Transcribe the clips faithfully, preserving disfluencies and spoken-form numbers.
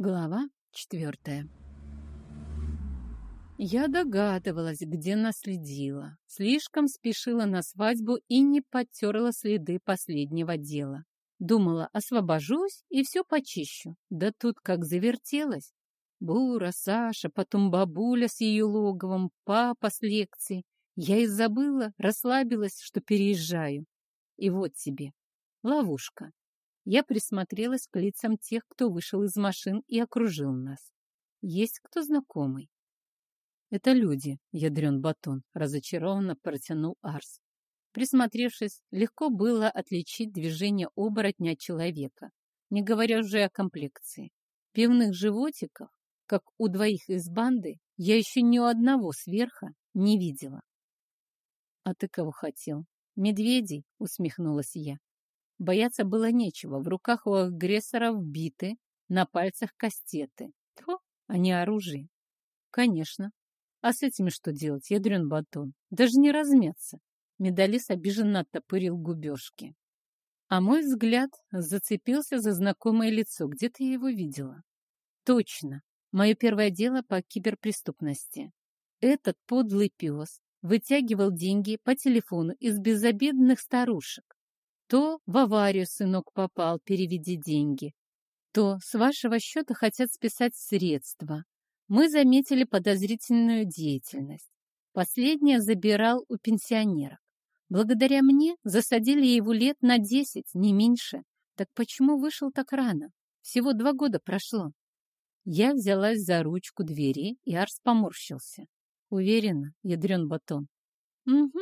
Глава четвертая. Я догадывалась, где наследила. Слишком спешила на свадьбу и не подтерла следы последнего дела. Думала, освобожусь и все почищу. Да тут как завертелась. Бура, Саша, потом бабуля с ее логовом, папа с лекцией. Я и забыла, расслабилась, что переезжаю. И вот тебе. Ловушка. Я присмотрелась к лицам тех, кто вышел из машин и окружил нас. Есть кто знакомый? Это люди, ядрен батон, разочарованно протянул Арс. Присмотревшись, легко было отличить движение оборотня от человека, не говоря уже о комплекции. Пивных животиков, как у двоих из банды, я еще ни у одного сверха не видела. А ты кого хотел? Медведей, усмехнулась я. Бояться было нечего. В руках у агрессоров биты, на пальцах кастеты. Тьфу, а не оружие. Конечно. А с этими что делать, ядрен батон? Даже не размяться. Медалист обиженно оттопырил губежки. А мой взгляд зацепился за знакомое лицо. Где-то я его видела. Точно. Мое первое дело по киберпреступности. Этот подлый пес вытягивал деньги по телефону из безобидных старушек. То в аварию сынок попал, переведи деньги, то с вашего счета хотят списать средства. Мы заметили подозрительную деятельность. Последнее забирал у пенсионерок. Благодаря мне засадили его лет на десять, не меньше. Так почему вышел так рано? Всего два года прошло. Я взялась за ручку двери, и Арс поморщился. Уверена, ядрен батон. Угу.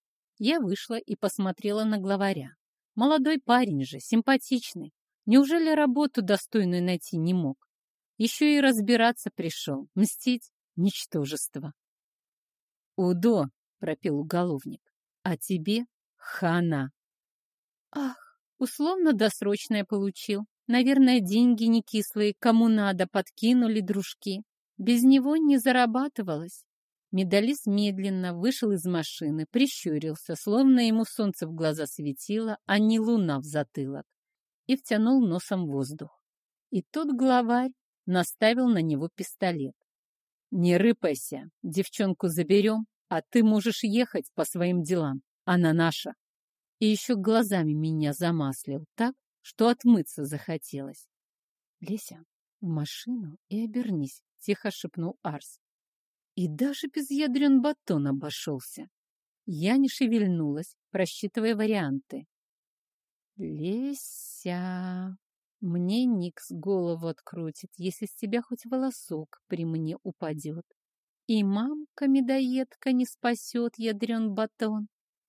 Я вышла и посмотрела на главаря. Молодой парень же, симпатичный. Неужели работу достойную найти не мог? Еще и разбираться пришел, мстить ничтожество. «Удо!» — пропел уголовник. «А тебе хана!» «Ах, условно-досрочное получил. Наверное, деньги не кислые, кому надо, подкинули дружки. Без него не зарабатывалось». Медалист медленно вышел из машины, прищурился, словно ему солнце в глаза светило, а не луна в затылок, и втянул носом воздух. И тут главарь наставил на него пистолет. «Не рыпайся, девчонку заберем, а ты можешь ехать по своим делам, она наша». И еще глазами меня замаслил так, что отмыться захотелось. «Леся, в машину и обернись», — тихо шепнул Арс. И даже без ядрен батон обошелся. Я не шевельнулась, просчитывая варианты. «Леся, мне Никс голову открутит, если с тебя хоть волосок при мне упадет. И мамка-медоедка не спасет, ядрен батон».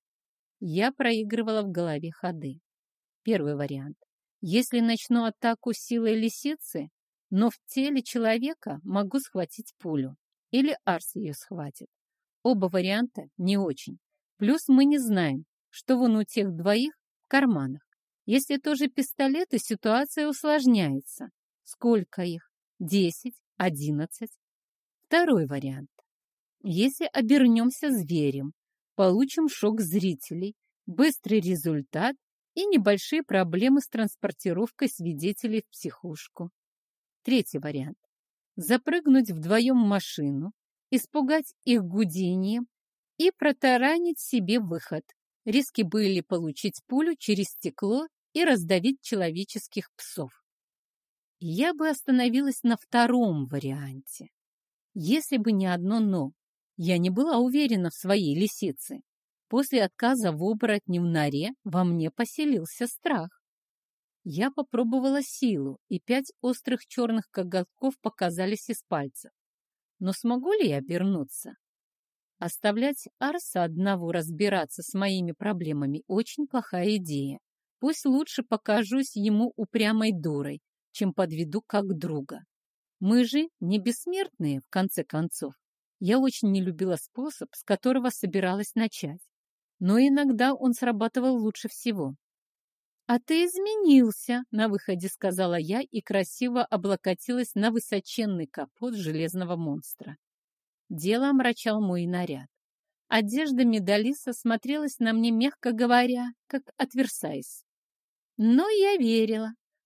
Я проигрывала в голове ходы. Первый вариант. Если начну атаку силой лисицы, но в теле человека могу схватить пулю. Или Арс ее схватит. Оба варианта не очень. Плюс мы не знаем, что вон у тех двоих в карманах. Если тоже пистолеты, ситуация усложняется. Сколько их? Десять? Одиннадцать? Второй вариант. Если обернемся зверем, получим шок зрителей, быстрый результат и небольшие проблемы с транспортировкой свидетелей в психушку. Третий вариант. Запрыгнуть вдвоем в машину, испугать их гудением и протаранить себе выход. Риски были получить пулю через стекло и раздавить человеческих псов. Я бы остановилась на втором варианте. Если бы не одно «но». Я не была уверена в своей лисице. После отказа в оборотне в норе во мне поселился страх. Я попробовала силу, и пять острых черных коготков показались из пальцев. Но смогу ли я обернуться? Оставлять Арса одного разбираться с моими проблемами очень плохая идея. Пусть лучше покажусь ему упрямой дурой, чем подведу как друга. Мы же не бессмертные, в конце концов. Я очень не любила способ, с которого собиралась начать. Но иногда он срабатывал лучше всего. «А ты изменился», — на выходе сказала я и красиво облокотилась на высоченный капот железного монстра. Дело омрачал мой наряд. Одежда медалиста смотрелась на мне, мягко говоря, как от Версайс. Но я верила.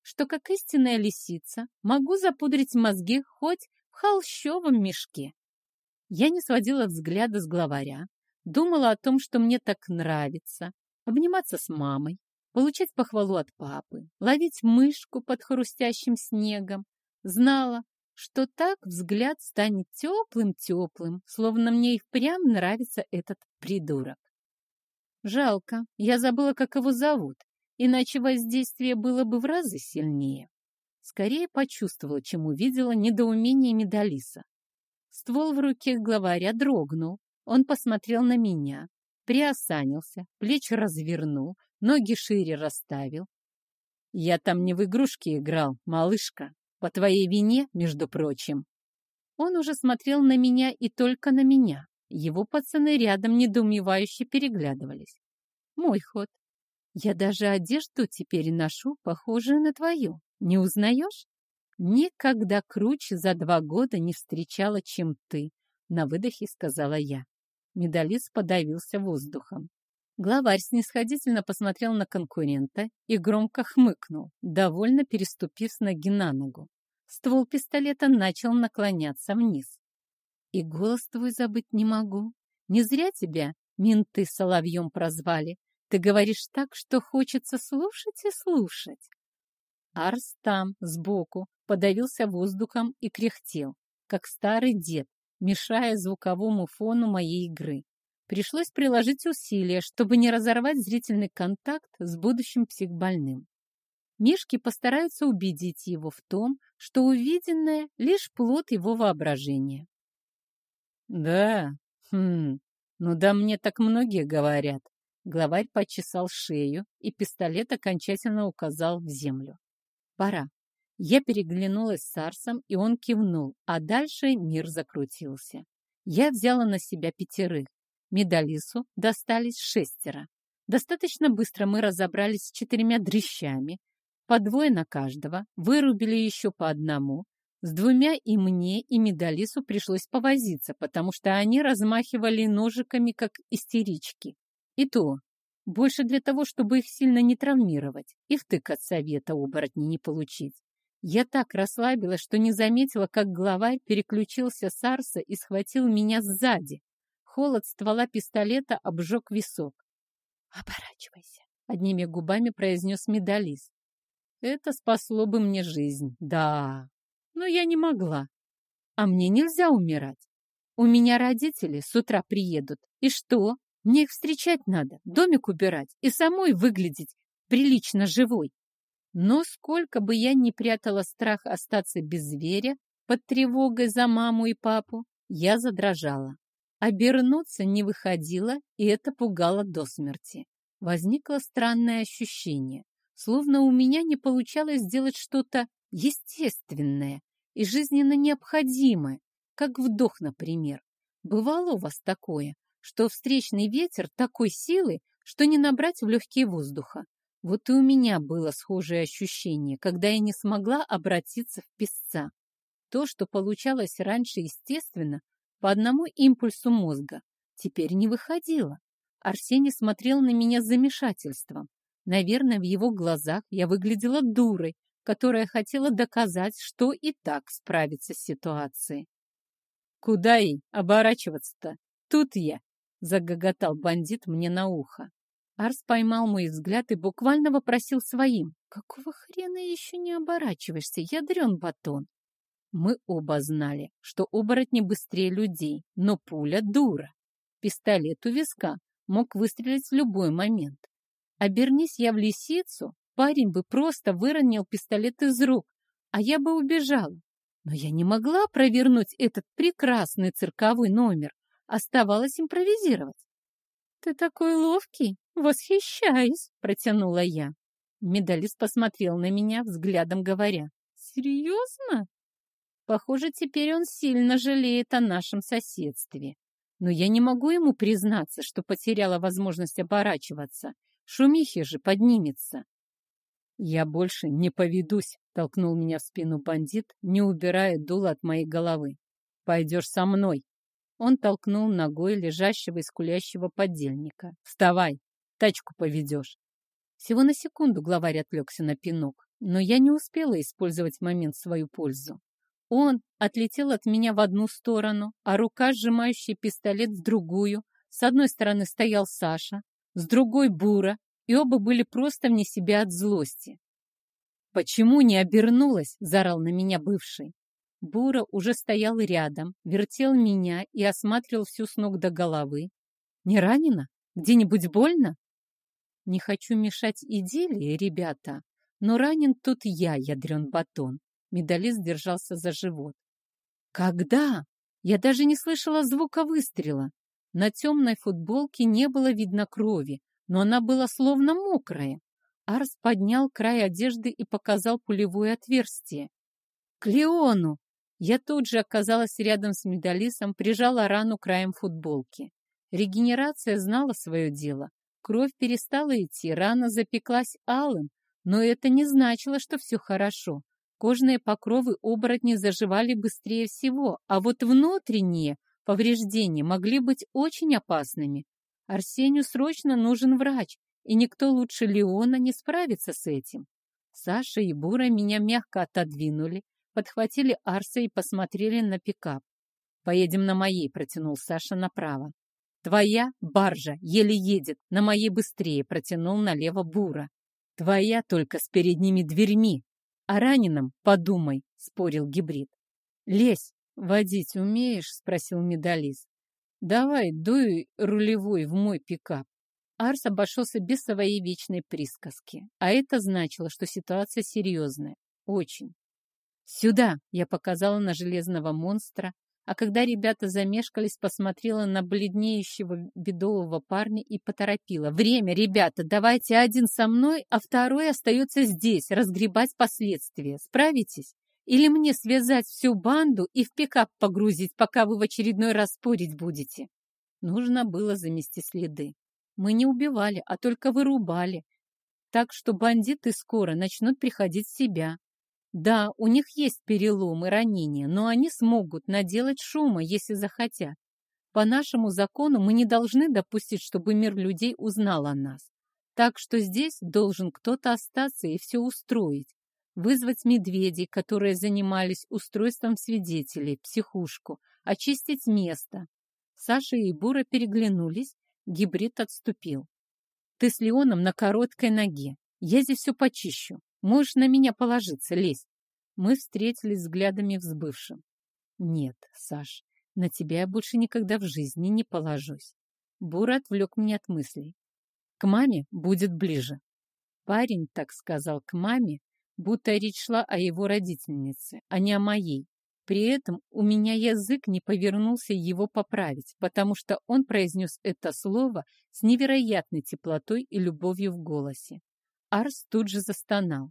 что, как истинная лисица, могу запудрить мозги хоть в холщовом мешке. Я не сводила взгляда с главаря, думала о том, что мне так нравится, обниматься с мамой, получать похвалу от папы, ловить мышку под хрустящим снегом. Знала, что так взгляд станет теплым-теплым, словно мне и впрямь нравится этот придурок. Жалко, я забыла, как его зовут, иначе воздействие было бы в разы сильнее. Скорее почувствовала, чем увидела недоумение Медалиса. Ствол в руке главаря дрогнул, он посмотрел на меня, приосанился, плечи развернул, ноги шире расставил. «Я там не в игрушки играл, малышка, по твоей вине, между прочим». Он уже смотрел на меня и только на меня. Его пацаны рядом недоумевающе переглядывались. Мой ход. Я даже одежду теперь ношу, похожую на твою. Не узнаешь? Никогда круче за два года не встречала, чем ты, на выдохе сказала я. Медалист подавился воздухом. Главарь снисходительно посмотрел на конкурента и громко хмыкнул, довольно переступив с ноги на ногу. Ствол пистолета начал наклоняться вниз. И голос твой забыть не могу. Не зря тебя менты соловьем прозвали. Ты говоришь так, что хочется слушать и слушать. Арс там, сбоку, подавился воздухом и кряхтел, как старый дед, мешая звуковому фону моей игры. Пришлось приложить усилия, чтобы не разорвать зрительный контакт с будущим психбольным. Мишки постараются убедить его в том, что увиденное — лишь плод его воображения. «Да, хм, ну да мне так многие говорят». Главарь почесал шею, и пистолет окончательно указал в землю. «Пора». Я переглянулась с Арсом, и он кивнул, а дальше мир закрутился. Я взяла на себя пятерых. Медалису достались шестеро. Достаточно быстро мы разобрались с четырьмя дрищами, по двое на каждого, вырубили еще по одному. С двумя и мне, и Медалису пришлось повозиться, потому что они размахивали ножиками, как истерички. И то, больше для того, чтобы их сильно не травмировать, и втык от совета оборотней не получить. Я так расслабилась, что не заметила, как главарь переключился с Арса и схватил меня сзади. Холод ствола пистолета обжег висок. «Оборачивайся», — одними губами произнес Медалист. Это спасло бы мне жизнь, да, но я не могла. А мне нельзя умирать. У меня родители с утра приедут. И что? Мне их встречать надо, домик убирать и самой выглядеть прилично живой. Но сколько бы я ни прятала страх остаться без зверя под тревогой за маму и папу, я задрожала. Обернуться не выходило, и это пугало до смерти. Возникло странное ощущение, словно у меня не получалось сделать что-то естественное и жизненно необходимое, как вдох, например. Бывало у вас такое, что встречный ветер такой силы, что не набрать в легкие воздуха. Вот и у меня было схожее ощущение, когда я не смогла обратиться в песца. То, что получалось раньше естественно, по одному импульсу мозга, теперь не выходило. Арсений смотрел на меня с замешательством. Наверное, в его глазах я выглядела дурой, которая хотела доказать, что и так справится с ситуацией. «Куда ей оборачиваться-то? Тут я!» — загоготал бандит мне на ухо. Арс поймал мой взгляд и буквально вопросил своим: «Какого хрена еще не оборачиваешься, ядрен батон?» Мы оба знали, что оборотни быстрее людей, но пуля дура. Пистолет у виска мог выстрелить в любой момент. Обернись я в лисицу, парень бы просто выронил пистолет из рук, а я бы убежала. Но я не могла провернуть этот прекрасный цирковой номер, оставалось импровизировать. «Ты такой ловкий, восхищаюсь», — протянула я. Медалист посмотрел на меня, взглядом говоря: «Серьезно?» Похоже, теперь он сильно жалеет о нашем соседстве. Но я не могу ему признаться, что потеряла возможность оборачиваться. Шумихи же поднимется. «Я больше не поведусь», — толкнул меня в спину бандит, не убирая дуло от моей головы. «Пойдешь со мной». Он толкнул ногой лежащего и скулящего подельника. «Вставай, тачку поведешь». Всего на секунду главарь отвлекся на пинок. Но я не успела использовать момент в свою пользу. Он отлетел от меня в одну сторону, а рука, сжимающая пистолет, в другую. С одной стороны стоял Саша, с другой — Бура, и оба были просто вне себя от злости. «Почему не обернулась?» — заорал на меня бывший. Бура уже стоял рядом, вертел меня и осматривал всю с ног до головы. «Не ранена? Где-нибудь больно?» «Не хочу мешать идиллии, ребята, но ранен тут я, ядрен батон». Медалист держался за живот. «Когда?» Я даже не слышала звука выстрела. На темной футболке не было видно крови, но она была словно мокрая. Арс поднял край одежды и показал пулевое отверстие. «К Леону!» Я тут же оказалась рядом с медалистом, прижала рану краем футболки. Регенерация знала свое дело. Кровь перестала идти, рана запеклась алым, но это не значило, что все хорошо. Кожные покровы оборотней заживали быстрее всего, а вот внутренние повреждения могли быть очень опасными. Арсению срочно нужен врач, и никто лучше Леона не справится с этим. Саша и Бура меня мягко отодвинули, подхватили Арса и посмотрели на пикап. «Поедем на моей», — протянул Саша направо. «Твоя баржа еле едет, на моей быстрее», — протянул налево Бура. «Твоя только с передними дверьми. О раненом подумай», — спорил гибрид. «Лезь, водить умеешь?» — спросил медалист. «Давай, дуй рулевой в мой пикап». Арс обошелся без своей вечной присказки, а это значило, что ситуация серьезная. Очень. «Сюда!» — я показала на железного монстра, а когда ребята замешкались, посмотрела на бледнеющего бедового парня и поторопила. «Время, ребята! Давайте один со мной, а второй остается здесь, разгребать последствия. Справитесь? Или мне связать всю банду и в пикап погрузить, пока вы в очередной раз спорить будете?» Нужно было замести следы. Мы не убивали, а только вырубали. Так что бандиты скоро начнут приходить в себя. Да, у них есть переломы, ранения, но они смогут наделать шума, если захотят. По нашему закону мы не должны допустить, чтобы мир людей узнал о нас. Так что здесь должен кто-то остаться и все устроить. Вызвать медведей, которые занимались устройством свидетелей, психушку, очистить место. Саша и Бура переглянулись, гибрид отступил. «Ты с Леоном на короткой ноге. Я здесь все почищу. Можешь на меня положиться, лезь». Мы встретились взглядами с бывшим. «Нет, Саш, на тебя я больше никогда в жизни не положусь». Бура отвлек меня от мыслей. «К маме будет ближе». Парень так сказал «к маме», будто речь шла о его родительнице, а не о моей. При этом у меня язык не повернулся его поправить, потому что он произнес это слово с невероятной теплотой и любовью в голосе. Арс тут же застонал.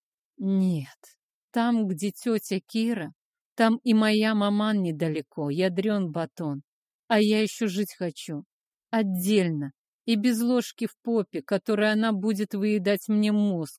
«Нет, там, где тетя Кира, там и моя маман недалеко, ядрен батон. А я еще жить хочу. Отдельно и без ложки в попе, которой она будет выедать мне мозг».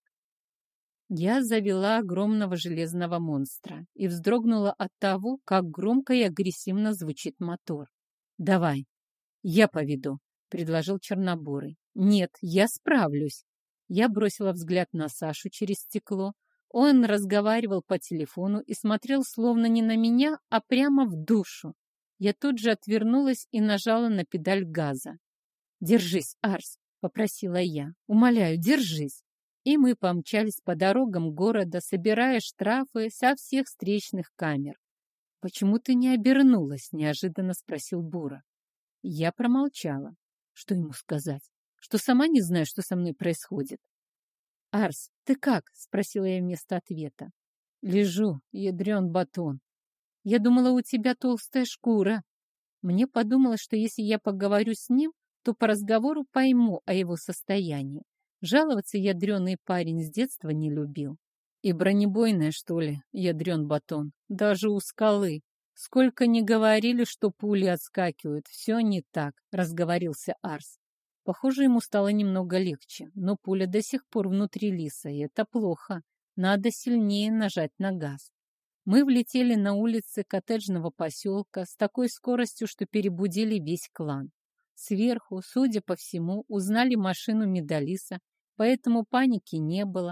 Я завела огромного железного монстра и вздрогнула от того, как громко и агрессивно звучит мотор. «Давай, я поведу», — предложил Чернобурый. «Нет, я справлюсь». Я бросила взгляд на Сашу через стекло. Он разговаривал по телефону и смотрел словно не на меня, а прямо в душу. Я тут же отвернулась и нажала на педаль газа. «Держись, Арс», — попросила я. «Умоляю, держись». И мы помчались по дорогам города, собирая штрафы со всех встречных камер. «Почему ты не обернулась?» — неожиданно спросил Бура. Я промолчала. Что ему сказать? Что сама не знаю, что со мной происходит. «Арс, ты как?» — спросила я вместо ответа. «Лежу, ядрен батон. Я думала, у тебя толстая шкура». Мне подумалось, что если я поговорю с ним, то по разговору пойму о его состоянии. Жаловаться ядреный парень с детства не любил. И бронебойная, что ли, ядрен батон, даже у скалы. Сколько ни говорили, что пули отскакивают, все не так, разговорился Арс. Похоже, ему стало немного легче, но пуля до сих пор внутри лиса, и это плохо. Надо сильнее нажать на газ. Мы влетели на улицы коттеджного поселка с такой скоростью, что перебудили весь клан. Сверху, судя по всему, узнали машину Медалиса, поэтому паники не было.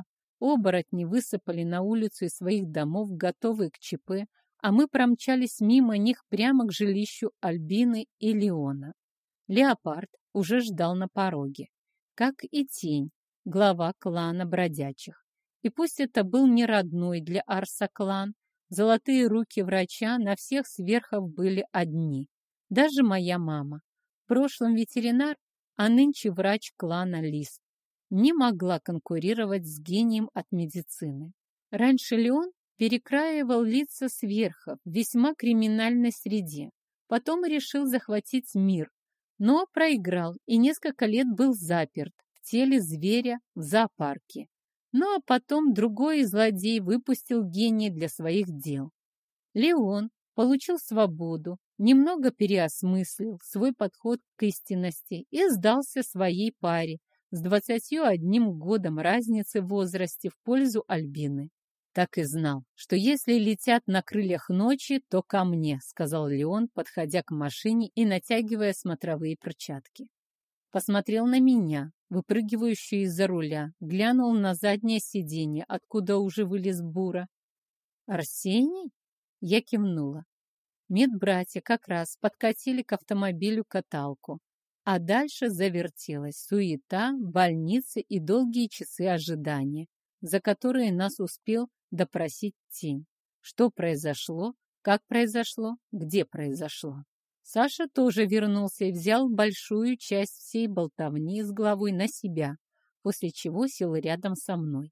Оборотни высыпали на улицу из своих домов, готовые к ЧП, а мы промчались мимо них прямо к жилищу Альбины и Леона. Леопард уже ждал на пороге, как и Тень, глава клана бродячих. И пусть это был не родной для Арса клан, золотые руки врача на всех сверхов были одни. Даже моя мама, в прошлом ветеринар, а нынче врач клана Лис, не могла конкурировать с гением от медицины. Раньше Леон перекраивал лица сверхов в весьма криминальной среде, потом решил захватить мир, но проиграл и несколько лет был заперт в теле зверя в зоопарке. Ну а потом другой злодей выпустил гения для своих дел. Леон получил свободу, немного переосмыслил свой подход к истинности и сдался своей паре с двадцатью одним годом разницы в возрасте в пользу Альбины. «Так и знал, что если летят на крыльях ночи, то ко мне», — сказал Леон, подходя к машине и натягивая смотровые перчатки. Посмотрел на меня, выпрыгивающую из-за руля, глянул на заднее сиденье, откуда уже вылез Бура. «Арсений?» Я кивнула. Медбратья как раз подкатили к автомобилю каталку, а дальше завертелась суета, больницы и долгие часы ожидания, за которые нас успел допросить Тень. Что произошло, как произошло, где произошло. Саша тоже вернулся и взял большую часть всей болтовни с головой на себя, после чего сел рядом со мной.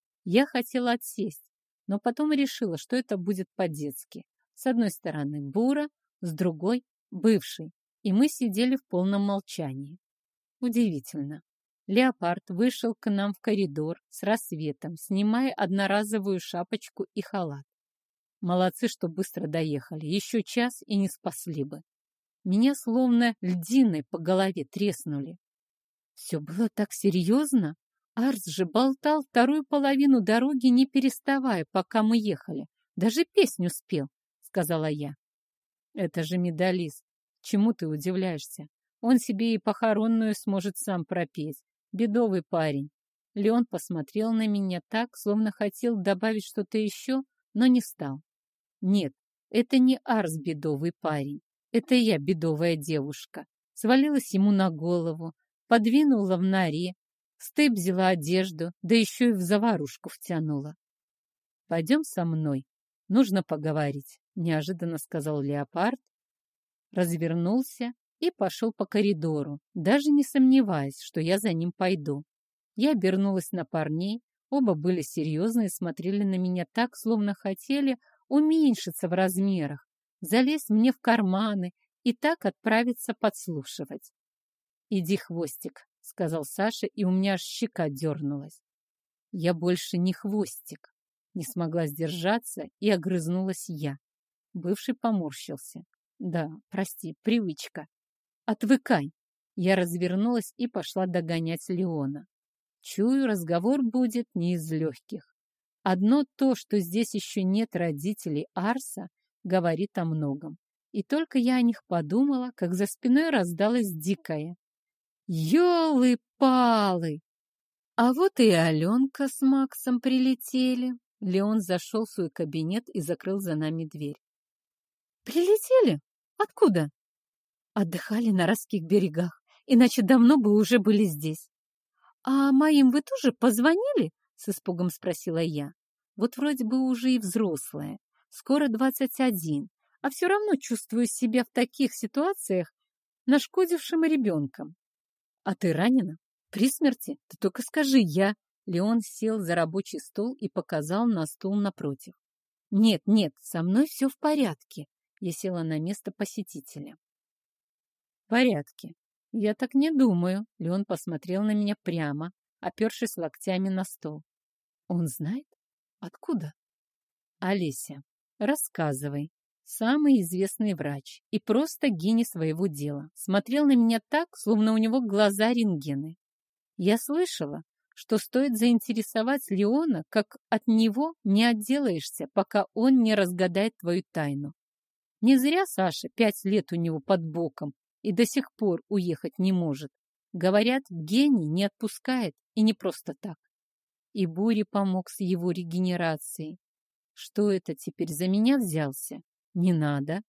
Я хотела отсесть, но потом решила, что это будет по-детски. С одной стороны Бура, с другой — бывший, и мы сидели в полном молчании. Удивительно. Леопард вышел к нам в коридор с рассветом, снимая одноразовую шапочку и халат. Молодцы, что быстро доехали. Еще час и не спасли бы. Меня словно льдиной по голове треснули. Все было так серьезно. Арс же болтал вторую половину дороги, не переставая, пока мы ехали. Даже песню спел, сказала я. Это же медалист. Чему ты удивляешься? Он себе и похоронную сможет сам пропеть. Бедовый парень. Леон посмотрел на меня так, словно хотел добавить что-то еще, но не стал. Нет, это не Арс бедовый парень. Это я бедовая девушка. Свалилась ему на голову, подвинула в норе, стыбзила одежду, да еще и в заварушку втянула. «Пойдем со мной. Нужно поговорить», — неожиданно сказал Леопард, развернулся и пошел по коридору, даже не сомневаясь, что я за ним пойду. Я обернулась на парней, оба были серьезны и смотрели на меня так, словно хотели уменьшиться в размерах, залезть мне в карманы и так отправиться подслушивать. «Иди, Хвостик», — сказал Саша, и у меня аж щека дернулась. «Я больше не Хвостик», — не смогла сдержаться и огрызнулась я. Бывший поморщился. «Да, прости, привычка. Отвыкай». Я развернулась и пошла догонять Леона. Чую, разговор будет не из легких. Одно то, что здесь еще нет родителей Арса, говорит о многом. И только я о них подумала, как за спиной раздалось дикое: «Елы-палы!» А вот и Аленка с Максом прилетели. Леон зашел в свой кабинет и закрыл за нами дверь. «Прилетели? Откуда?» «Отдыхали на Райских берегах, иначе давно бы уже были здесь». «А моим вы тоже позвонили?» — с испугом спросила я. «Вот вроде бы уже и взрослая, скоро двадцать один, а все равно чувствую себя в таких ситуациях нашкодившим ребенком». «А ты ранена? При смерти? Ты только скажи, я...» Леон сел за рабочий стол и показал на стул напротив. «Нет, нет, со мной все в порядке». Я села на место посетителя. «В порядке. Я так не думаю». Леон посмотрел на меня прямо, опершись локтями на стол. «Он знает? Откуда?» «Олеся, рассказывай». Самый известный врач и просто гений своего дела. Смотрел на меня так, словно у него глаза рентгены. Я слышала, что стоит заинтересовать Леона, как от него не отделаешься, пока он не разгадает твою тайну. Не зря Саша пять лет у него под боком и до сих пор уехать не может. Говорят, гений не отпускает, и не просто так. и Буре помог с его регенерацией. Что это теперь за меня взялся? Не надо.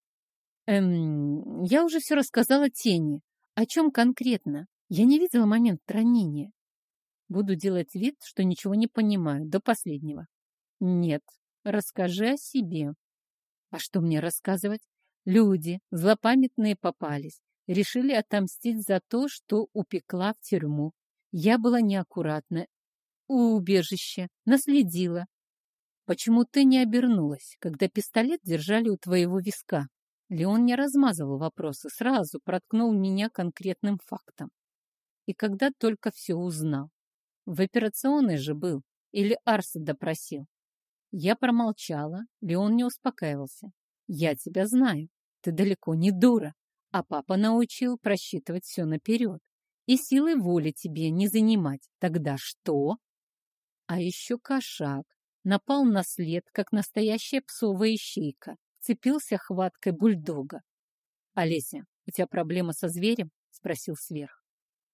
Эм, я уже все рассказала Тени. О чем конкретно? Я не видела момент ранения. Буду делать вид, что ничего не понимаю, до последнего. Нет, расскажи о себе. А что мне рассказывать? Люди, злопамятные попались, решили отомстить за то, что упекла в тюрьму. Я была неаккуратна. У убежища, наследила. Почему ты не обернулась, когда пистолет держали у твоего виска? Леон не размазывал вопросы, сразу проткнул меня конкретным фактом. И когда только все узнал. В операционной же был, или Арса допросил. Я промолчала, Леон не успокаивался. Я тебя знаю, ты далеко не дура, а папа научил просчитывать все наперед. И силой воли тебе не занимать. Тогда что? А еще кошак напал на след, как настоящая псовая ищейка, вцепился хваткой бульдога. «Олеся, у тебя проблема со зверем?» — спросил сверх.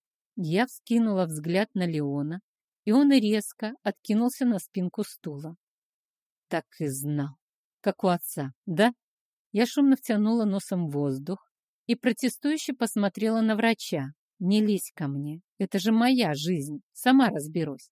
Я вскинула взгляд на Леона, и он резко откинулся на спинку стула. Так и знал. Как у отца, да? Я шумно втянула носом воздух и протестующе посмотрела на врача. Не лезь ко мне, это же моя жизнь, сама разберусь.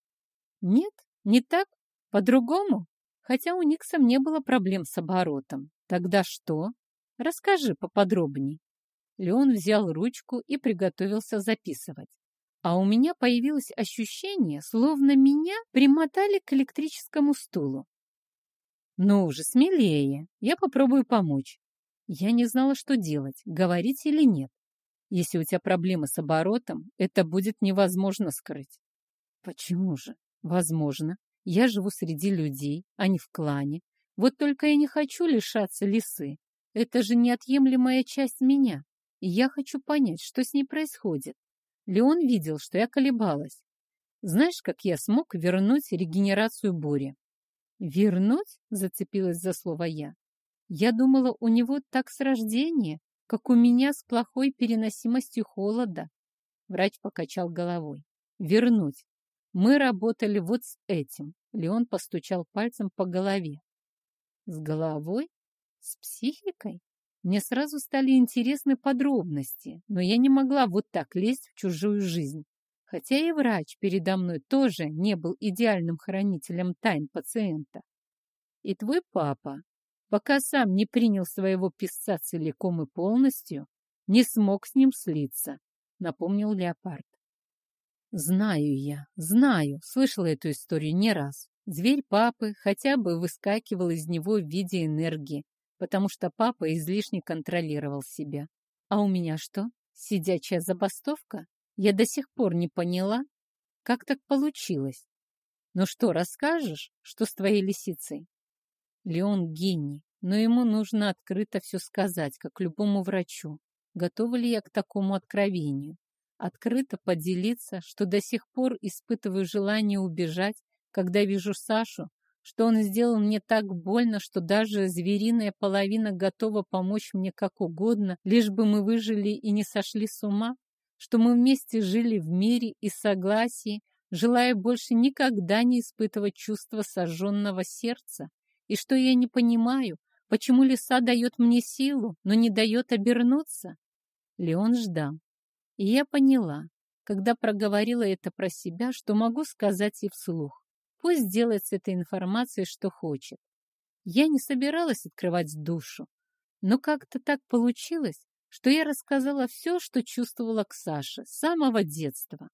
Нет, не так, по-другому. Хотя у Никсом не было проблем с оборотом. Тогда что? Расскажи поподробней. Леон взял ручку и приготовился записывать. А у меня появилось ощущение, словно меня примотали к электрическому стулу. Ну уже смелее, я попробую помочь. Я не знала, что делать, говорить или нет. Если у тебя проблемы с оборотом, это будет невозможно скрыть. Почему же? Возможно. Я живу среди людей, а не в клане. Вот только я не хочу лишаться лисы. Это же неотъемлемая часть меня. И я хочу понять, что с ней происходит. Леон видел, что я колебалась. Знаешь, как я смог вернуть регенерацию Бури? Вернуть? Зацепилась за слово я. Я думала, у него так с рождения, как у меня с плохой переносимостью холода. Врач покачал головой. Вернуть. Мы работали вот с этим. Леон постучал пальцем по голове. С головой? С психикой? Мне сразу стали интересны подробности, но я не могла вот так лезть в чужую жизнь. Хотя и врач передо мной тоже не был идеальным хранителем тайн пациента. И твой папа, пока сам не принял своего писца целиком и полностью, не смог с ним слиться, напомнил Леопард. Знаю я, знаю, слышала эту историю не раз. Зверь папы хотя бы выскакивал из него в виде энергии, потому что папа излишне контролировал себя. А у меня что, сидячая забастовка? Я до сих пор не поняла, как так получилось. Ну что, расскажешь, что с твоей лисицей? Леон гений, но ему нужно открыто все сказать, как любому врачу. Готова ли я к такому откровению? Открыто поделиться, что до сих пор испытываю желание убежать, когда вижу Сашу, что он сделал мне так больно, что даже звериная половина готова помочь мне как угодно, лишь бы мы выжили и не сошли с ума, что мы вместе жили в мире и согласии, желая больше никогда не испытывать чувства сожженного сердца, и что я не понимаю, почему лиса дает мне силу, но не дает обернуться. Леон ждал. И я поняла, когда проговорила это про себя, что могу сказать и вслух. Пусть делает с этой информацией, что хочет. Я не собиралась открывать душу, но как-то так получилось, что я рассказала все, что чувствовала к Саше с самого детства.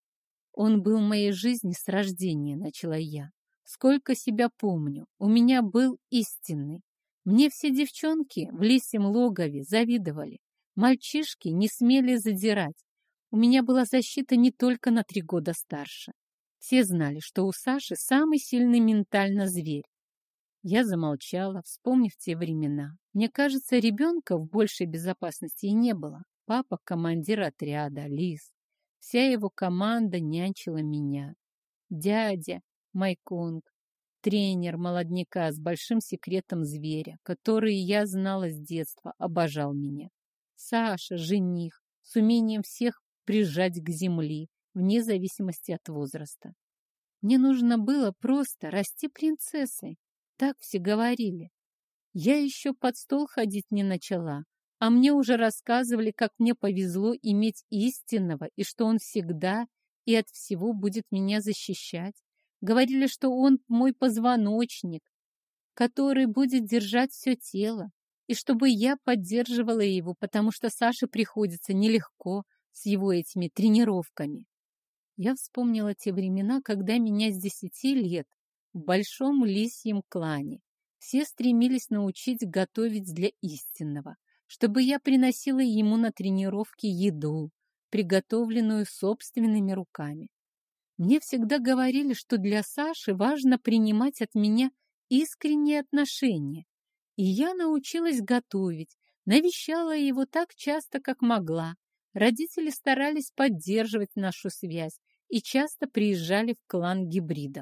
Он был в моей жизни с рождения, начала я. Сколько себя помню, у меня был истинный. Мне все девчонки в лисьем логове завидовали. Мальчишки не смели задирать. У меня была защита не только на три года старше. Все знали, что у Саши самый сильный ментально зверь. Я замолчала, вспомнив те времена. Мне кажется, ребенка в большей безопасности и не было. Папа — командир отряда, лис. Вся его команда нянчила меня. Дядя Майконг, тренер молодняка с большим секретом зверя, который я знала с детства, обожал меня. Саша — жених, с умением всех прижать к земле, вне зависимости от возраста. Мне нужно было просто расти принцессой. Так все говорили. Я еще под стол ходить не начала, а мне уже рассказывали, как мне повезло иметь истинного, и что он всегда и от всего будет меня защищать. Говорили, что он мой позвоночник, который будет держать все тело, и чтобы я поддерживала его, потому что Саше приходится нелегко с его этими тренировками. Я вспомнила те времена, когда меня с десяти лет в большом лисьем клане все стремились научить готовить для истинного, чтобы я приносила ему на тренировки еду, приготовленную собственными руками. Мне всегда говорили, что для Саши важно принимать от меня искренние отношения, и я научилась готовить, навещала его так часто, как могла. Родители старались поддерживать нашу связь и часто приезжали в клан гибридов.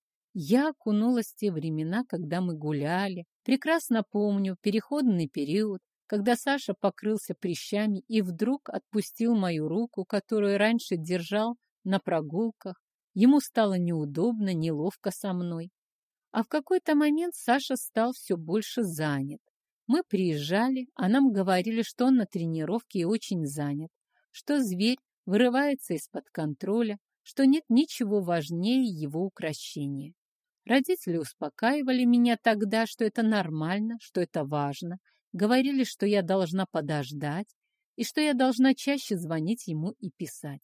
Я окунулась в те времена, когда мы гуляли. Прекрасно помню переходный период, когда Саша покрылся прыщами и вдруг отпустил мою руку, которую раньше держал на прогулках. Ему стало неудобно, неловко со мной. А в какой-то момент Саша стал все больше занят. Мы приезжали, а нам говорили, что он на тренировке и очень занят, что зверь вырывается из-под контроля, что нет ничего важнее его укрощения. Родители успокаивали меня тогда, что это нормально, что это важно, говорили, что я должна подождать и что я должна чаще звонить ему и писать.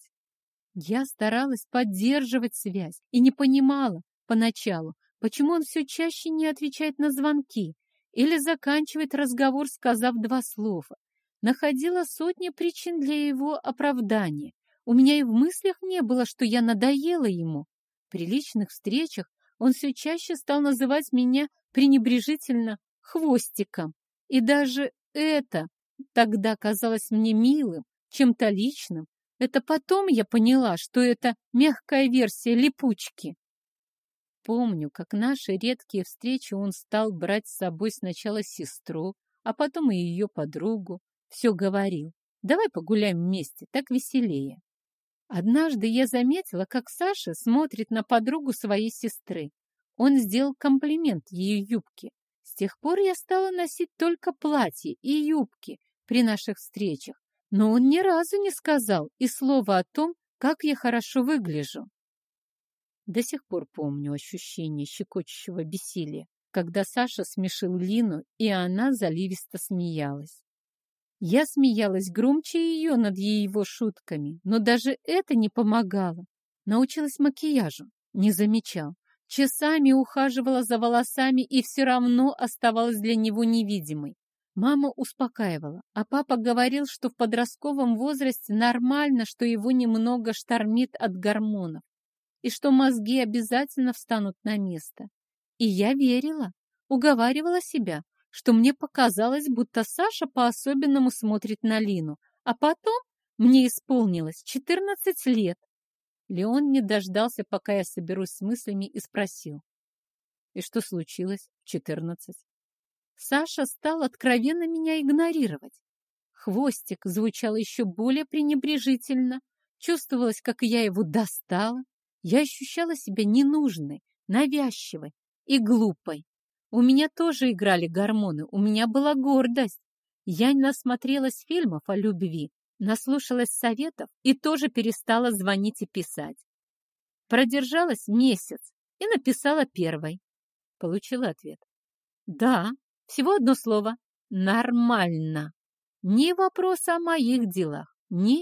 Я старалась поддерживать связь и не понимала поначалу, почему он все чаще не отвечает на звонки или заканчивает разговор, сказав два слова. Находила сотни причин для его оправдания. У меня и в мыслях не было, что я надоела ему. При личных встречах он все чаще стал называть меня пренебрежительно хвостиком. И даже это тогда казалось мне милым, чем-то личным. Это потом я поняла, что это мягкая версия липучки. Помню, как наши редкие встречи он стал брать с собой сначала сестру, а потом и ее подругу. Все говорил: давай погуляем вместе, так веселее. Однажды я заметила, как Саша смотрит на подругу своей сестры. Он сделал комплимент ее юбке. С тех пор я стала носить только платья и юбки при наших встречах, но он ни разу не сказал и слова о том, как я хорошо выгляжу. До сих пор помню ощущение щекочущего бессилия, когда Саша смешил Лину, и она заливисто смеялась. Я смеялась громче ее над его шутками, но даже это не помогало. Научилась макияжу, не замечал. Часами ухаживала за волосами и все равно оставалась для него невидимой. Мама успокаивала, а папа говорил, что в подростковом возрасте нормально, что его немного штормит от гормонов, и что мозги обязательно встанут на место. И я верила, уговаривала себя, что мне показалось, будто Саша по-особенному смотрит на Лину, а потом мне исполнилось четырнадцать лет. Леон не дождался, пока я соберусь с мыслями, и спросил: «И что случилось в четырнадцать?» Саша стал откровенно меня игнорировать. Хвостик звучал еще более пренебрежительно. Чувствовалось, как я его достала. Я ощущала себя ненужной, навязчивой и глупой. У меня тоже играли гормоны, у меня была гордость. Я насмотрелась фильмов о любви, наслушалась советов и тоже перестала звонить и писать. Продержалась месяц и написала первой. Получила ответ: да, всего одно слово: нормально. Ни вопроса о моих делах,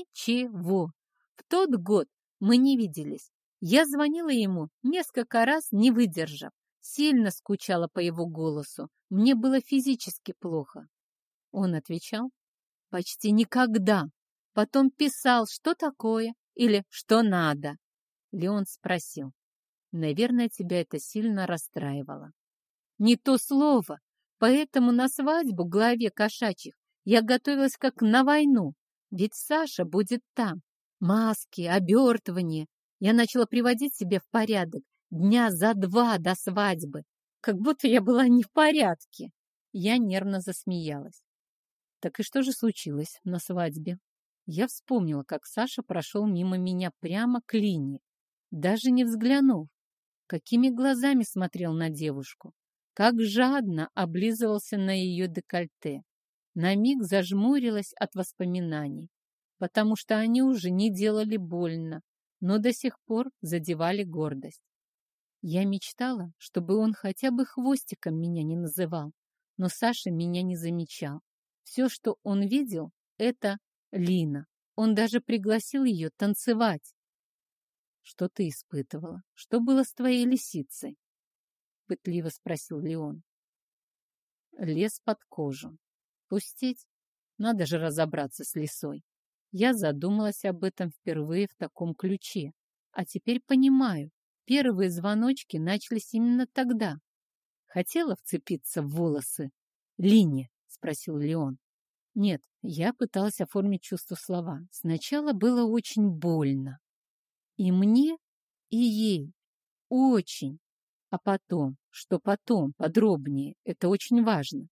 ничего. В тот год мы не виделись. Я звонила ему несколько раз, не выдержав. Сильно скучала по его голосу. Мне было физически плохо. Он отвечал: почти никогда. Потом писал: что такое или что надо. Леон спросил: наверное, тебя это сильно расстраивало. Не то слово. Поэтому на свадьбу главе кошачьих я готовилась как на войну. Ведь Саша будет там. Маски, обертывание. Я начала приводить себя в порядок дня за два до свадьбы, как будто я была не в порядке. Я нервно засмеялась. Так и что же случилось на свадьбе? Я вспомнила, как Саша прошел мимо меня прямо к Лине, даже не взглянув. какими глазами смотрел на девушку, как жадно облизывался на ее декольте. На миг зажмурилась от воспоминаний, потому что они уже не делали больно, но до сих пор задевали гордость. Я мечтала, чтобы он хотя бы хвостиком меня не называл, но Саша меня не замечал. Все, что он видел, это Лина. Он даже пригласил ее танцевать. «Что ты испытывала? Что было с твоей лисицей?» — пытливо спросил Леон. Лез под кожу. Пустить? Надо же разобраться с лисой. Я задумалась об этом впервые в таком ключе. А теперь понимаю, первые звоночки начались именно тогда. Хотела вцепиться в волосы. «Лине?» — спросил Леон. Нет, я пыталась оформить чувство слова. Сначала было очень больно. И мне, и ей. Очень. А потом, что потом, подробнее, это очень важно.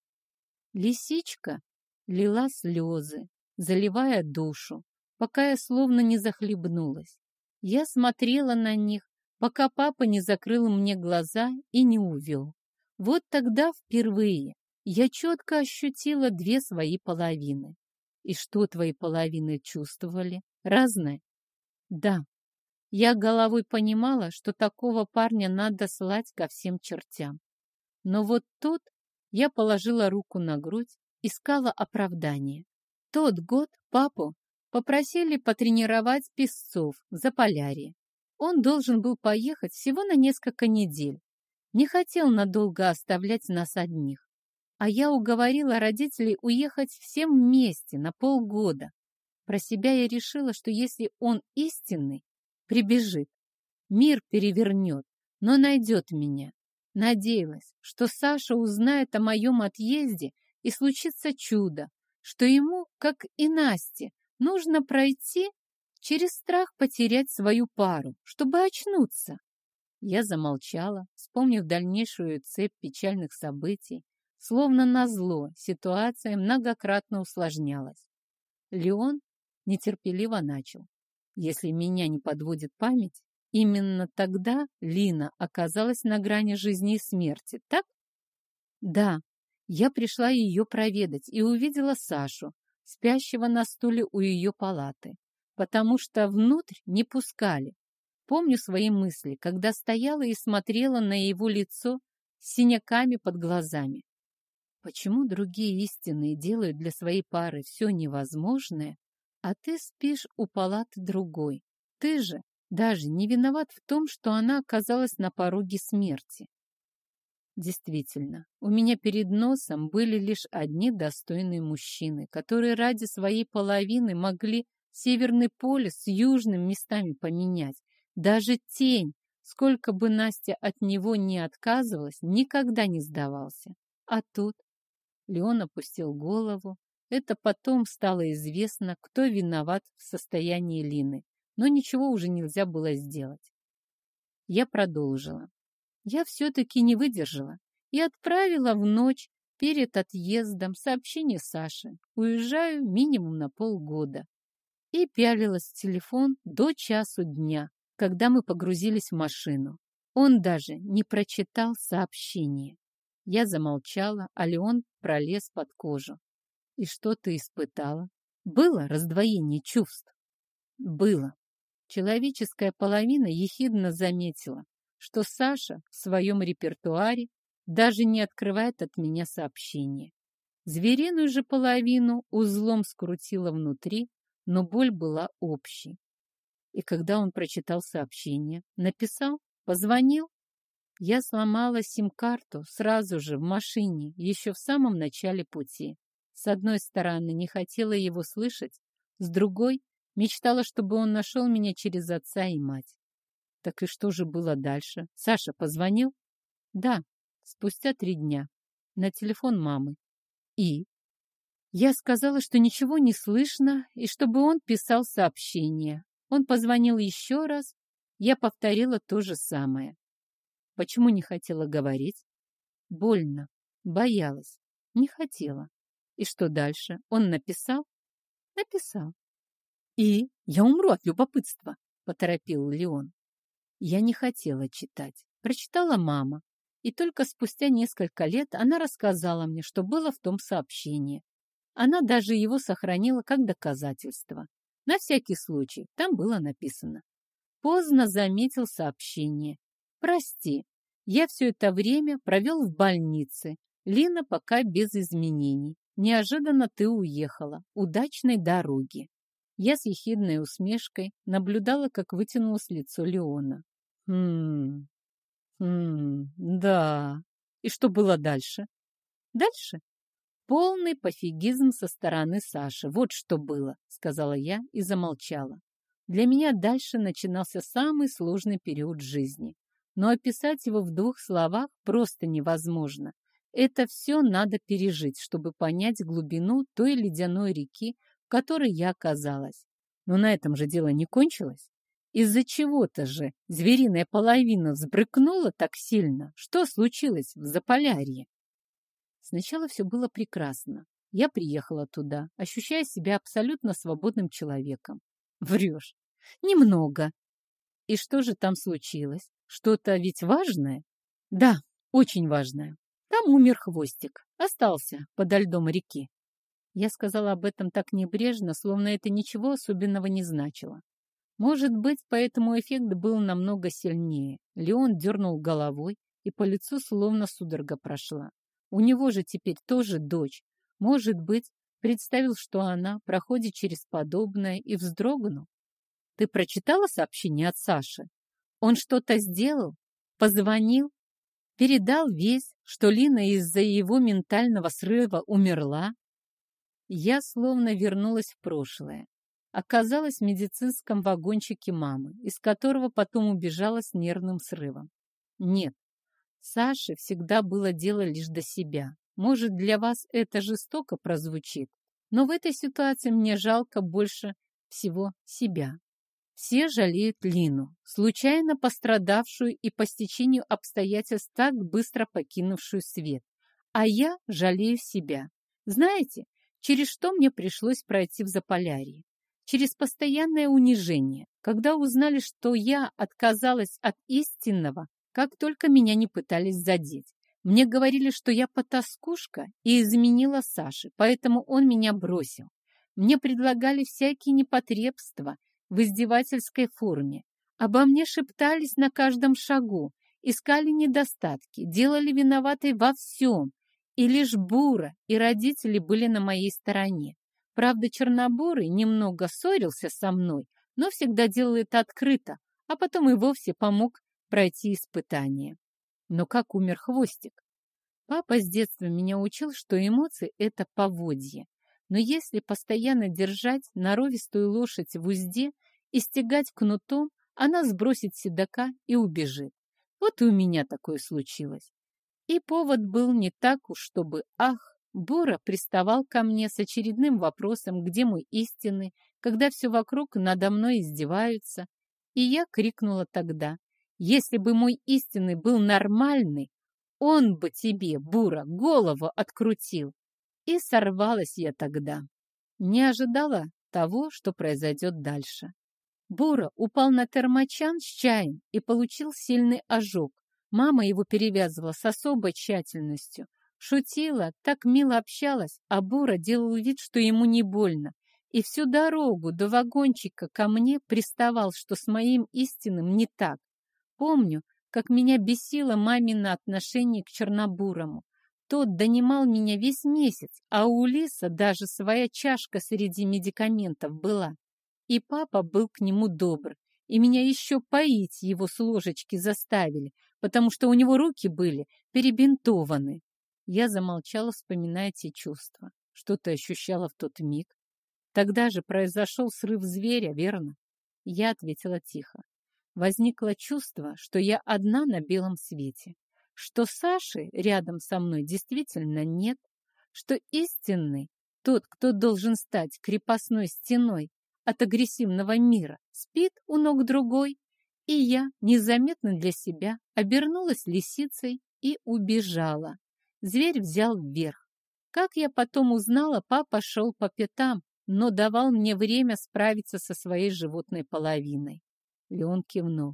Лисичка лила слезы, заливая душу, пока я словно не захлебнулась. Я смотрела на них, пока папа не закрыл мне глаза и не увел. Вот тогда впервые я четко ощутила две свои половины. И что твои половины чувствовали? Разное? Да. Я головой понимала, что такого парня надо слать ко всем чертям. Но вот тут я положила руку на грудь, искала оправдание. Тот год папу попросили потренировать песцов в Заполярье. Он должен был поехать всего на несколько недель. Не хотел надолго оставлять нас одних. А я уговорила родителей уехать всем вместе на полгода. Про себя я решила, что если он истинный, прибежит, мир перевернет, но найдет меня. Надеялась, что Саша узнает о моем отъезде и случится чудо, что ему, как и Насте, нужно пройти через страх потерять свою пару, чтобы очнуться. Я замолчала, вспомнив дальнейшую цепь печальных событий. Словно назло, ситуация многократно усложнялась. Леон нетерпеливо начал. Если меня не подводит память, именно тогда Лина оказалась на грани жизни и смерти, так? Да, я пришла ее проведать и увидела Сашу, спящего на стуле у ее палаты, потому что внутрь не пускали. Помню свои мысли, когда стояла и смотрела на его лицо с синяками под глазами. Почему другие истинные делают для своей пары все невозможное, а ты спишь у палаты другой? Ты же даже не виноват в том, что она оказалась на пороге смерти. Действительно, у меня перед носом были лишь одни достойные мужчины, которые ради своей половины могли Северный полюс с южным местами поменять. Даже тень, сколько бы Настя от него не отказывалась, никогда не сдавался. А тут Леон опустил голову. Это потом стало известно, кто виноват в состоянии Лины, но ничего уже нельзя было сделать. Я продолжила. Я все-таки не выдержала и отправила в ночь перед отъездом сообщение Саше. Уезжаю минимум на полгода. И пялилась в телефон до часу дня, когда мы погрузились в машину. Он даже не прочитал сообщение. Я замолчала, а Леон пролез под кожу. И что ты испытала? Было раздвоение чувств? Было. Человеческая половина ехидно заметила, что Саша в своем репертуаре даже не открывает от меня сообщения. Звериную же половину узлом скрутила внутри, но боль была общей. И когда он прочитал сообщение, написал, позвонил, я сломала сим-карту сразу же в машине, еще в самом начале пути. С одной стороны, не хотела его слышать, с другой мечтала, чтобы он нашел меня через отца и мать. Так и что же было дальше? Саша позвонил? Да, спустя три дня. На телефон мамы. И? Я сказала, что ничего не слышно, и чтобы он писал сообщение. Он позвонил еще раз, я повторила то же самое. Почему не хотела говорить? Больно, боялась, не хотела. И что дальше? Он написал? Написал. И я умру от любопытства, поторопил Леон. Я не хотела читать. Прочитала мама. И только спустя несколько лет она рассказала мне, что было в том сообщении. Она даже его сохранила как доказательство. На всякий случай, там было написано. Поздно заметил сообщение. Прости, я все это время провел в больнице. Лина пока без изменений. Неожиданно ты уехала. Удачной дороги. Я с ехидной усмешкой наблюдала, как вытянулось лицо Леона. Хм, хм, да. И что было дальше? Дальше? Полный пофигизм со стороны Саши. Вот что было, сказала я и замолчала. Для меня дальше начинался самый сложный период жизни. Но описать его в двух словах просто невозможно. Это все надо пережить, чтобы понять глубину той ледяной реки, в которой я оказалась. Но на этом же дело не кончилось. Из-за чего-то же звериная половина взбрыкнула так сильно. Что случилось в Заполярье? Сначала все было прекрасно. Я приехала туда, ощущая себя абсолютно свободным человеком. Врешь. Немного. И что же там случилось? Что-то ведь важное? Да, очень важное. Там умер Хвостик. Остался подо льдом реки. Я сказала об этом так небрежно, словно это ничего особенного не значило. Может быть, поэтому эффект был намного сильнее. Леон дернул головой, и по лицу словно судорога прошла. У него же теперь тоже дочь. Может быть, представил, что она проходит через подобное, и вздрогнул. Ты прочитала сообщение от Саши? Он что-то сделал? Позвонил? Передал весть, что Лина из-за его ментального срыва умерла? Я словно вернулась в прошлое. Оказалась в медицинском вагончике мамы, из которого потом убежала с нервным срывом. Нет, Саше всегда было дело лишь до себя. Может, для вас это жестоко прозвучит, но в этой ситуации мне жалко больше всего себя. Все жалеют Лину, случайно пострадавшую и по стечению обстоятельств так быстро покинувшую свет. А я жалею себя. Знаете, через что мне пришлось пройти в Заполярье? Через постоянное унижение, когда узнали, что я отказалась от истинного, как только меня не пытались задеть. Мне говорили, что я потаскушка и изменила Саше, поэтому он меня бросил. Мне предлагали всякие непотребства в издевательской форме. Обо мне шептались на каждом шагу, искали недостатки, делали виноватой во всем. И лишь Бура и родители были на моей стороне. Правда, Чернобурый немного ссорился со мной, но всегда делал это открыто, а потом и вовсе помог пройти испытание. Но как умер Хвостик? Папа с детства меня учил, что эмоции — это поводье. Но если постоянно держать норовистую лошадь в узде и стегать кнутом, она сбросит седока и убежит. Вот и у меня такое случилось. И повод был не так уж, чтобы «ах». Бора приставал ко мне с очередным вопросом, где мой истинный, когда все вокруг надо мной издеваются. И я крикнула тогда: «Если бы мой истинный был нормальный, он бы тебе, Бура, голову открутил». И сорвалась я тогда. Не ожидала того, что произойдет дальше. Бура упал на термочан с чаем и получил сильный ожог. Мама его перевязывала с особой тщательностью. Шутила, так мило общалась, а Бура делал вид, что ему не больно. И всю дорогу до вагончика ко мне приставал, что с моим истинным не так. Помню, как меня бесило мамино отношение к Чернобурому. Тот донимал меня весь месяц, а у Лиса даже своя чашка среди медикаментов была. И папа был к нему добр, и меня еще поить его с ложечки заставили, потому что у него руки были перебинтованы. Я замолчала, вспоминая те чувства. Что ты ощущала в тот миг? Тогда же произошел срыв зверя, верно? Я ответила тихо. Возникло чувство, что я одна на белом свете, что Саши рядом со мной действительно нет, что истинный, тот, кто должен стать крепостной стеной от агрессивного мира, спит у ног другой, и я незаметно для себя обернулась лисицей и убежала. Зверь взял вверх. Как я потом узнала, папа шел по пятам, но давал мне время справиться со своей животной половиной. Леон кивнул.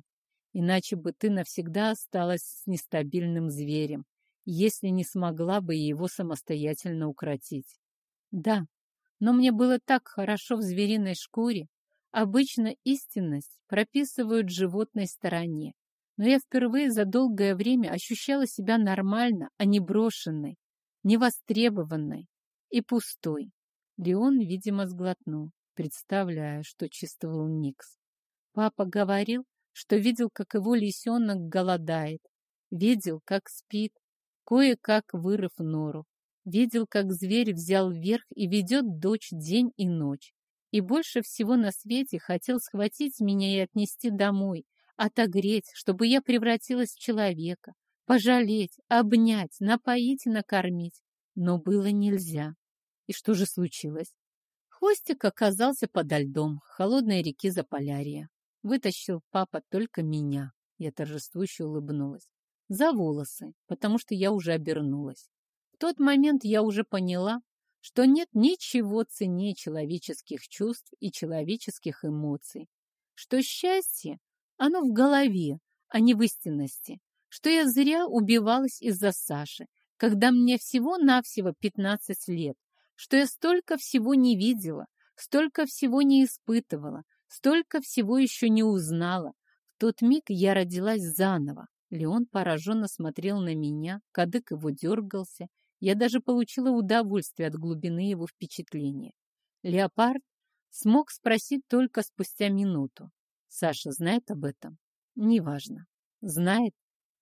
Иначе бы ты навсегда осталась с нестабильным зверем, если не смогла бы его самостоятельно укротить. Да, но мне было так хорошо в звериной шкуре. Обычно истинность прописывают в животной стороне. Но я впервые за долгое время ощущала себя нормально, а не брошенной, невостребованной и пустой. Леон, видимо, сглотнул, представляя, что чувствовал Никс. Папа говорил, что видел, как его лисенок голодает, видел, как спит, кое-как вырыв нору, видел, как зверь взял верх и ведет дочь день и ночь. И больше всего на свете хотел схватить меня и отнести домой, отогреть, чтобы я превратилась в человека, пожалеть, обнять, напоить и накормить. Но было нельзя. И что же случилось? Хвостик оказался подо льдом холодной реки Заполярья. Вытащил папа только меня. Я торжествующе улыбнулась. За волосы, потому что я уже обернулась. В тот момент я уже поняла, что нет ничего ценнее человеческих чувств и человеческих эмоций. Что счастье, оно в голове, а не в истинности. Что я зря убивалась из-за Саши, когда мне всего-навсего пятнадцать лет. Что я столько всего не видела, столько всего не испытывала, столько всего еще не узнала. В тот миг я родилась заново. Леон пораженно смотрел на меня, кадык его дергался. Я даже получила удовольствие от глубины его впечатления. Леопард смог спросить только спустя минуту. Саша знает об этом? Неважно. Знает?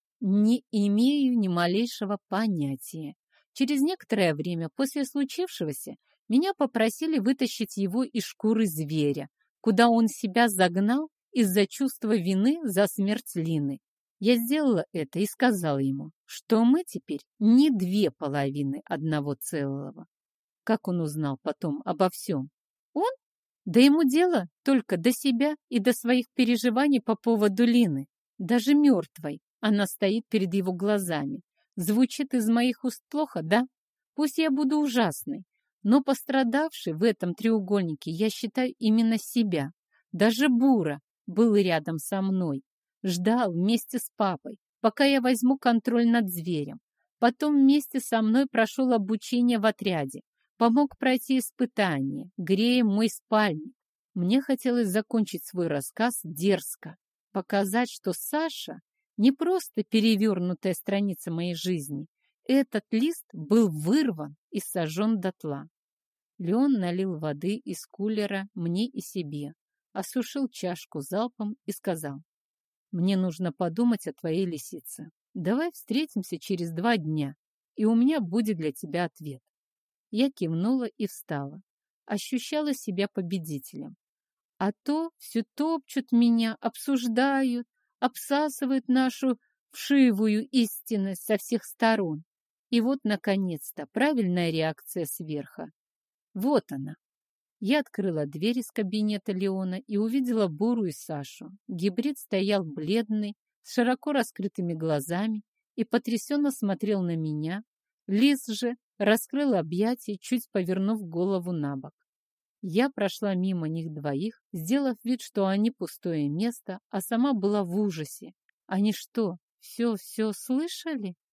Не имею ни малейшего понятия. Через некоторое время после случившегося меня попросили вытащить его из шкуры зверя, куда он себя загнал из-за чувства вины за смерть Лины. Я сделала это и сказала ему, что мы теперь не две половины одного целого. Как он узнал потом обо всем? Он? Да ему дело только до себя и до своих переживаний по поводу Лины. Даже мертвой она стоит перед его глазами. Звучит из моих уст плохо, да? Пусть я буду ужасной, но пострадавшей в этом треугольнике я считаю именно себя. Даже Бура был рядом со мной. Ждал вместе с папой, пока я возьму контроль над зверем. Потом вместе со мной прошел обучение в отряде, помог пройти испытание, грея мой спальник. Мне хотелось закончить свой рассказ дерзко, показать, что Саша не просто перевернутая страница моей жизни. Этот лист был вырван и сожжен дотла. Леон налил воды из кулера мне и себе, осушил чашку залпом и сказал: «Мне нужно подумать о твоей лисице. Давай встретимся через два дня, и у меня будет для тебя ответ». Я кивнула и встала. Ощущала себя победителем. А то все топчут меня, обсуждают, обсасывают нашу вшивую истинность со всех сторон. И вот, наконец-то, правильная реакция сверха. Вот она. Я открыла дверь из кабинета Леона и увидела Буру и Сашу. Гибрид стоял бледный, с широко раскрытыми глазами и потрясенно смотрел на меня. Лис же раскрыл объятия, чуть повернув голову на бок. Я прошла мимо них двоих, сделав вид, что они пустое место, а сама была в ужасе. Они что, все-все слышали?